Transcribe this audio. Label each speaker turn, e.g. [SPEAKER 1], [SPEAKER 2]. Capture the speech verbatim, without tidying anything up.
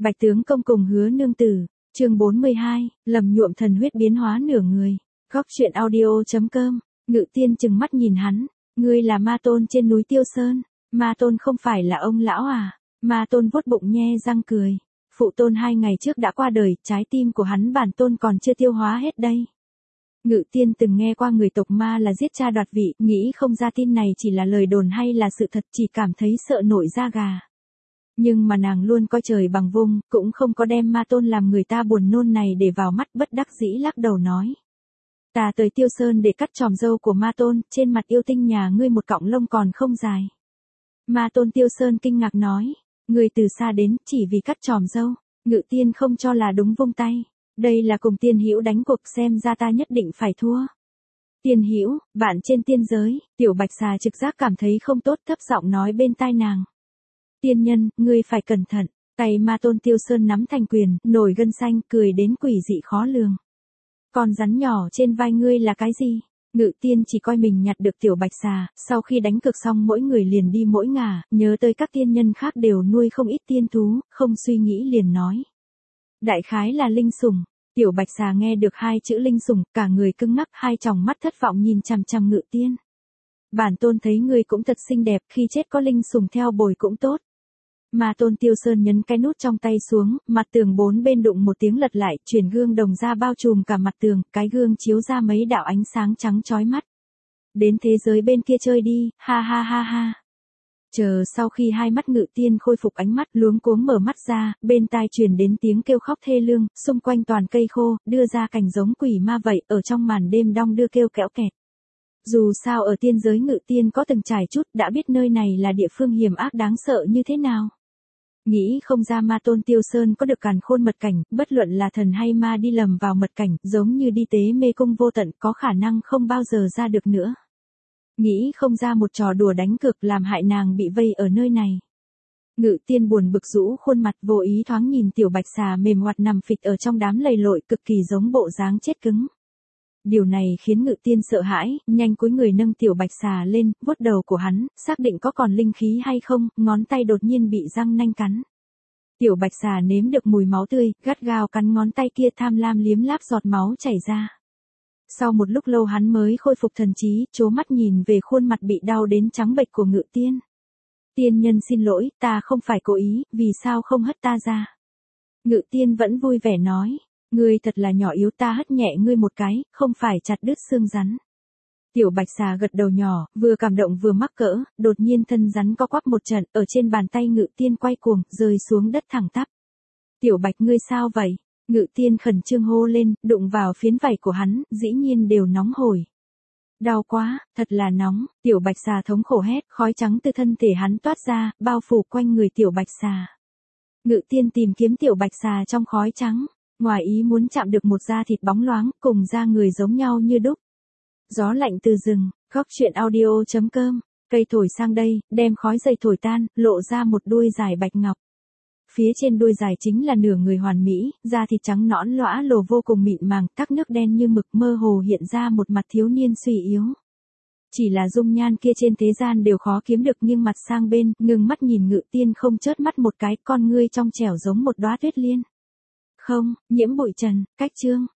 [SPEAKER 1] Bạch tướng công cùng Hứa nương tử, chương bốn mươi hai, lầm nhuộm thần huyết biến hóa nửa người. Góc truyện audio.com, Ngự Tiên trừng mắt nhìn hắn, ngươi là Ma Tôn trên núi Tiêu Sơn, Ma Tôn không phải là ông lão à? Ma Tôn vuốt bụng nhe răng cười, phụ tôn hai ngày trước đã qua đời, trái tim của hắn bản tôn còn chưa tiêu hóa hết đây. Ngự Tiên từng nghe qua người tộc Ma là giết cha đoạt vị, nghĩ không ra tin này chỉ là lời đồn hay là sự thật, chỉ cảm thấy sợ nổi da gà. Nhưng mà nàng luôn coi trời bằng vung, cũng không có đem Ma Tôn làm người ta buồn nôn này để vào mắt, bất đắc dĩ lắc đầu nói. Ta tới Tiêu Sơn để cắt tròm râu của Ma Tôn, trên mặt yêu tinh nhà ngươi một cọng lông còn không dài. Ma Tôn Tiêu Sơn kinh ngạc nói, ngươi từ xa đến chỉ vì cắt tròm râu. Ngự Tiên không cho là đúng, vung tay. Đây là cùng Tiên Hữu đánh cuộc, xem ra ta nhất định phải thua. Tiên Hữu, bạn trên tiên giới, Tiểu Bạch Xà trực giác cảm thấy không tốt, thấp giọng nói bên tai nàng. Tiên nhân, ngươi phải cẩn thận. Tay Ma Tôn Tiêu Sơn nắm thành quyền, nổi gân xanh, cười đến quỷ dị khó lường. Con rắn nhỏ trên vai ngươi là cái gì? Ngự Tiên chỉ coi mình nhặt được Tiểu Bạch Xà, sau khi đánh cược xong mỗi người liền đi mỗi ngả, nhớ tới các tiên nhân khác đều nuôi không ít tiên thú, không suy nghĩ liền nói. Đại khái là linh sủng. Tiểu Bạch Xà nghe được hai chữ linh sủng, cả người cứng ngắc, hai tròng mắt thất vọng nhìn chằm chằm Ngự Tiên. Bản tôn thấy ngươi cũng thật xinh đẹp, khi chết có linh sủng theo bồi cũng tốt. Ma Tôn Tiêu Sơn nhấn cái nút trong tay xuống, mặt tường bốn bên đụng một tiếng lật lại, chuyển gương đồng ra bao trùm cả mặt tường, cái gương chiếu ra mấy đạo ánh sáng trắng chói mắt. Đến thế giới bên kia chơi đi, ha ha ha ha. Chờ sau khi hai mắt Ngự Tiên khôi phục ánh mắt, luống cuống mở mắt ra, bên tai truyền đến tiếng kêu khóc thê lương, xung quanh toàn cây khô, đưa ra cảnh giống quỷ ma vậy, ở trong màn đêm đong đưa kêu kẽo kẹt. Dù sao ở tiên giới Ngự Tiên có từng trải chút, đã biết nơi này là địa phương hiểm ác đáng sợ như thế nào. Nghĩ không ra Ma Tôn Tiêu Sơn có được càn khôn mật cảnh, bất luận là thần hay ma đi lầm vào mật cảnh, giống như đi tế mê cung vô tận, có khả năng không bao giờ ra được nữa. Nghĩ không ra một trò đùa đánh cược làm hại nàng bị vây ở nơi này. Ngự Tiên buồn bực rũ khuôn mặt, vô ý thoáng nhìn Tiểu Bạch Xà mềm ngoặt nằm phịch ở trong đám lầy lội, cực kỳ giống bộ dáng chết cứng. Điều này khiến Ngự Tiên sợ hãi, nhanh cúi người nâng Tiểu Bạch Xà lên, vuốt đầu của hắn, xác định có còn linh khí hay không, ngón tay đột nhiên bị răng nanh cắn. Tiểu Bạch Xà nếm được mùi máu tươi, gắt gao cắn ngón tay kia, tham lam liếm láp giọt máu chảy ra. Sau một lúc lâu hắn mới khôi phục thần trí, trố mắt nhìn về khuôn mặt bị đau đến trắng bệch của Ngự Tiên. Tiên nhân xin lỗi, ta không phải cố ý, vì sao không hất ta ra? Ngự Tiên vẫn vui vẻ nói. Ngươi thật là nhỏ yếu, ta hất nhẹ ngươi một cái, không phải chặt đứt xương rắn. Tiểu Bạch Xà gật đầu nhỏ, vừa cảm động vừa mắc cỡ, đột nhiên thân rắn co quắp một trận, ở trên bàn tay Ngự Tiên quay cuồng, rơi xuống đất thẳng tắp. Tiểu Bạch ngươi sao vậy? Ngự Tiên khẩn trương hô lên, đụng vào phiến vảy của hắn, dĩ nhiên đều nóng hổi. Đau quá, thật là nóng, Tiểu Bạch Xà thống khổ hét, khói trắng từ thân thể hắn toát ra, bao phủ quanh người Tiểu Bạch Xà. Ngự Tiên tìm kiếm Tiểu Bạch Xà trong khói trắng. Ngoài ý muốn chạm được một da thịt bóng loáng, cùng da người giống nhau như đúc. Gió lạnh từ rừng, góc truyện audio.com, cây thổi sang đây, đem khói dày thổi tan, lộ ra một đuôi dài bạch ngọc. Phía trên đuôi dài chính là nửa người hoàn mỹ, da thịt trắng nõn lõa lồ vô cùng mịn màng, thác nước đen như mực, mơ hồ hiện ra một mặt thiếu niên suy yếu. Chỉ là dung nhan kia trên thế gian đều khó kiếm được, nghiêng mặt sang bên, ngừng mắt nhìn Ngự Tiên không chớp mắt một cái, con ngươi trong trẻo giống một đóa tuyết liên. Không, nhiễm bụi trần, cách chương.